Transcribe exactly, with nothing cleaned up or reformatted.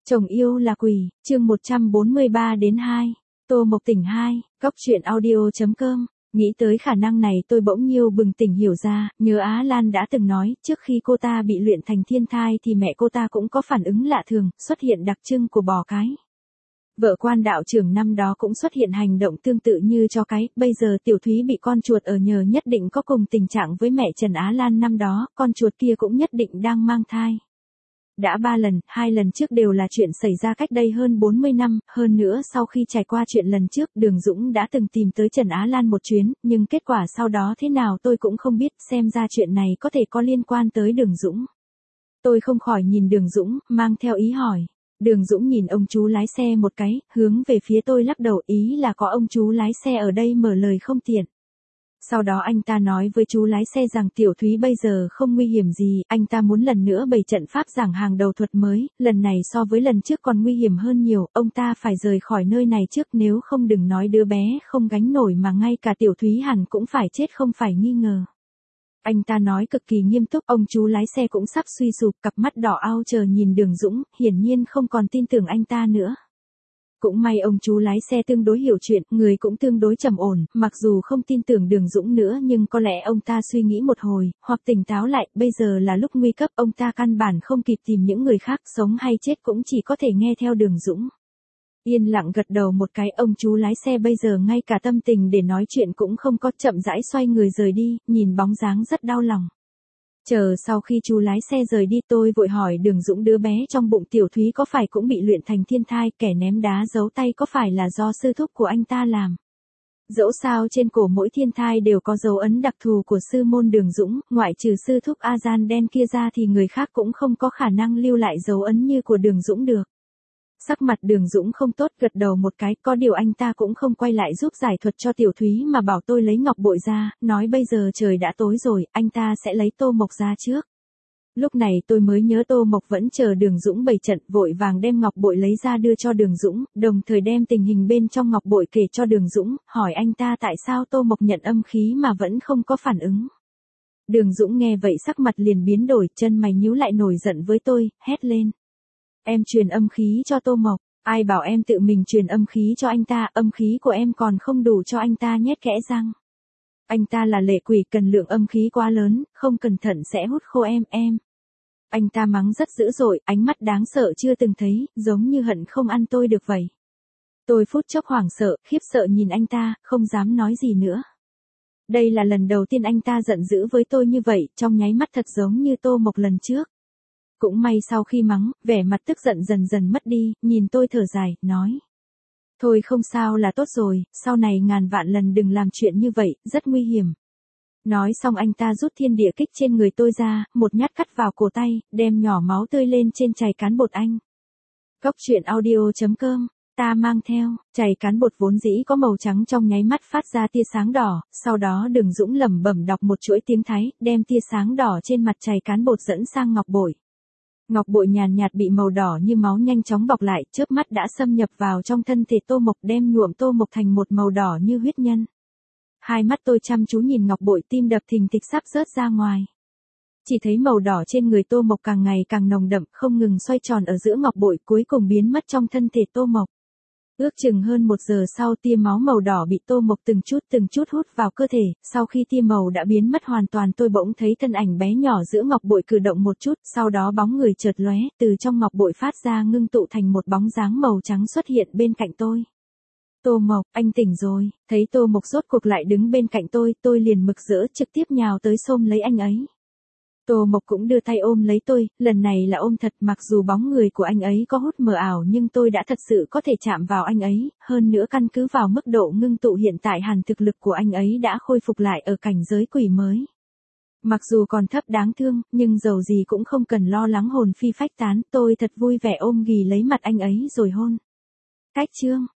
Chồng yêu là quỷ, chương một trăm bốn mươi ba đến hai. Tô Mộc tỉnh hai, góc truyện audio.com. Nghĩ tới khả năng này tôi bỗng nhiêu bừng tỉnh hiểu ra, nhớ Á Lan đã từng nói, trước khi cô ta bị luyện thành thiên thai thì mẹ cô ta cũng có phản ứng lạ thường, xuất hiện đặc trưng của bò cái. Vợ quan đạo trưởng năm đó cũng xuất hiện hành động tương tự như chó cái, bây giờ Tiểu Thúy bị con chuột ở nhờ nhất định có cùng tình trạng với mẹ Trần Á Lan năm đó, con chuột kia cũng nhất định đang mang thai. Đã ba lần, hai lần trước đều là chuyện xảy ra cách đây hơn bốn mươi năm, hơn nữa sau khi trải qua chuyện lần trước, Đường Dũng đã từng tìm tới Trần Á Lan một chuyến, nhưng kết quả sau đó thế nào tôi cũng không biết, xem ra chuyện này có thể có liên quan tới Đường Dũng. Tôi không khỏi nhìn Đường Dũng, mang theo ý hỏi. Đường Dũng nhìn ông chú lái xe một cái, hướng về phía tôi lắc đầu, ý là có ông chú lái xe ở đây mở lời không tiện. Sau đó anh ta nói với chú lái xe rằng Tiểu Thúy bây giờ không nguy hiểm gì, anh ta muốn lần nữa bày trận pháp giảng hàng đầu thuật mới, lần này so với lần trước còn nguy hiểm hơn nhiều, ông ta phải rời khỏi nơi này trước, nếu không đừng nói đứa bé không gánh nổi mà ngay cả Tiểu Thúy hẳn cũng phải chết không phải nghi ngờ. Anh ta nói cực kỳ nghiêm túc, ông chú lái xe cũng sắp suy sụp, cặp mắt đỏ ao chờ nhìn Đường Dũng, hiển nhiên không còn tin tưởng anh ta nữa. Cũng may ông chú lái xe tương đối hiểu chuyện, người cũng tương đối trầm ổn, mặc dù không tin tưởng Đường Dũng nữa nhưng có lẽ ông ta suy nghĩ một hồi, hoặc tỉnh táo lại, bây giờ là lúc nguy cấp, ông ta căn bản không kịp tìm những người khác, sống hay chết cũng chỉ có thể nghe theo Đường Dũng. Yên lặng gật đầu một cái, ông chú lái xe bây giờ ngay cả tâm tình để nói chuyện cũng không có, chậm rãi xoay người rời đi, nhìn bóng dáng rất đau lòng. Chờ sau khi chú lái xe rời đi tôi vội hỏi Đường Dũng đứa bé trong bụng Tiểu Thúy có phải cũng bị luyện thành thiên thai, kẻ ném đá giấu tay có phải là do sư thúc của anh ta làm. Dẫu sao trên cổ mỗi thiên thai đều có dấu ấn đặc thù của sư môn Đường Dũng, ngoại trừ sư thúc A Gian đen kia ra thì người khác cũng không có khả năng lưu lại dấu ấn như của Đường Dũng được. Sắc mặt Đường Dũng không tốt, gật đầu một cái, có điều anh ta cũng không quay lại giúp giải thuật cho Tiểu Thúy mà bảo tôi lấy ngọc bội ra, nói bây giờ trời đã tối rồi, anh ta sẽ lấy Tô Mộc ra trước. Lúc này tôi mới nhớ Tô Mộc vẫn chờ Đường Dũng bày trận, vội vàng đem ngọc bội lấy ra đưa cho Đường Dũng, đồng thời đem tình hình bên trong ngọc bội kể cho Đường Dũng, hỏi anh ta tại sao Tô Mộc nhận âm khí mà vẫn không có phản ứng. Đường Dũng nghe vậy sắc mặt liền biến đổi, chân mày nhíu lại nổi giận với tôi, hét lên. Em truyền âm khí cho Tô Mộc, ai bảo em tự mình truyền âm khí cho anh ta, âm khí của em còn không đủ cho anh ta nhét kẽ răng. Anh ta là lệ quỷ, cần lượng âm khí quá lớn, không cẩn thận sẽ hút khô em, em. Anh ta mắng rất dữ dội, ánh mắt đáng sợ chưa từng thấy, giống như hận không ăn tôi được vậy. Tôi phút chốc hoảng sợ, khiếp sợ nhìn anh ta, không dám nói gì nữa. Đây là lần đầu tiên anh ta giận dữ với tôi như vậy, trong nháy mắt thật giống như Tô Mộc lần trước. Cũng may sau khi mắng, vẻ mặt tức giận dần dần mất đi, nhìn tôi thở dài, nói. Thôi không sao là tốt rồi, sau này ngàn vạn lần đừng làm chuyện như vậy, rất nguy hiểm. Nói xong anh ta rút thiên địa kích trên người tôi ra, một nhát cắt vào cổ tay, đem nhỏ máu tươi lên trên chày cán bột anh. Góc truyện audio.com, ta mang theo, chày cán bột vốn dĩ có màu trắng trong nháy mắt phát ra tia sáng đỏ, sau đó Đường Dũng lẩm bẩm đọc một chuỗi tiếng Thái, đem tia sáng đỏ trên mặt chày cán bột dẫn sang ngọc bội. Ngọc bội nhàn nhạt bị màu đỏ như máu nhanh chóng bọc lại, chớp mắt đã xâm nhập vào trong thân thể Tô Mộc, đem nhuộm Tô Mộc thành một màu đỏ như huyết nhân. Hai mắt tôi chăm chú nhìn ngọc bội, tim đập thình thịch sắp rớt ra ngoài. Chỉ thấy màu đỏ trên người Tô Mộc càng ngày càng nồng đậm, không ngừng xoay tròn ở giữa ngọc bội, cuối cùng biến mất trong thân thể Tô Mộc. Ước chừng hơn một giờ sau, tia máu màu đỏ bị Tô Mộc từng chút từng chút hút vào cơ thể, sau khi tia màu đã biến mất hoàn toàn tôi bỗng thấy thân ảnh bé nhỏ giữa ngọc bội cử động một chút, sau đó bóng người chợt lóe, từ trong ngọc bội phát ra ngưng tụ thành một bóng dáng màu trắng xuất hiện bên cạnh tôi. Tô Mộc, anh tỉnh rồi, thấy Tô Mộc rốt cuộc lại đứng bên cạnh tôi, tôi liền mực rỡ trực tiếp nhào tới xôm lấy anh ấy. Tô Mộc cũng đưa tay ôm lấy tôi, lần này là ôm thật, mặc dù bóng người của anh ấy có hút mờ ảo nhưng tôi đã thật sự có thể chạm vào anh ấy, hơn nữa căn cứ vào mức độ ngưng tụ hiện tại hẳn thực lực của anh ấy đã khôi phục lại ở cảnh giới quỷ mới. Mặc dù còn thấp đáng thương, nhưng dầu gì cũng không cần lo lắng hồn phi phách tán, tôi thật vui vẻ ôm ghì lấy mặt anh ấy rồi hôn. Cách chương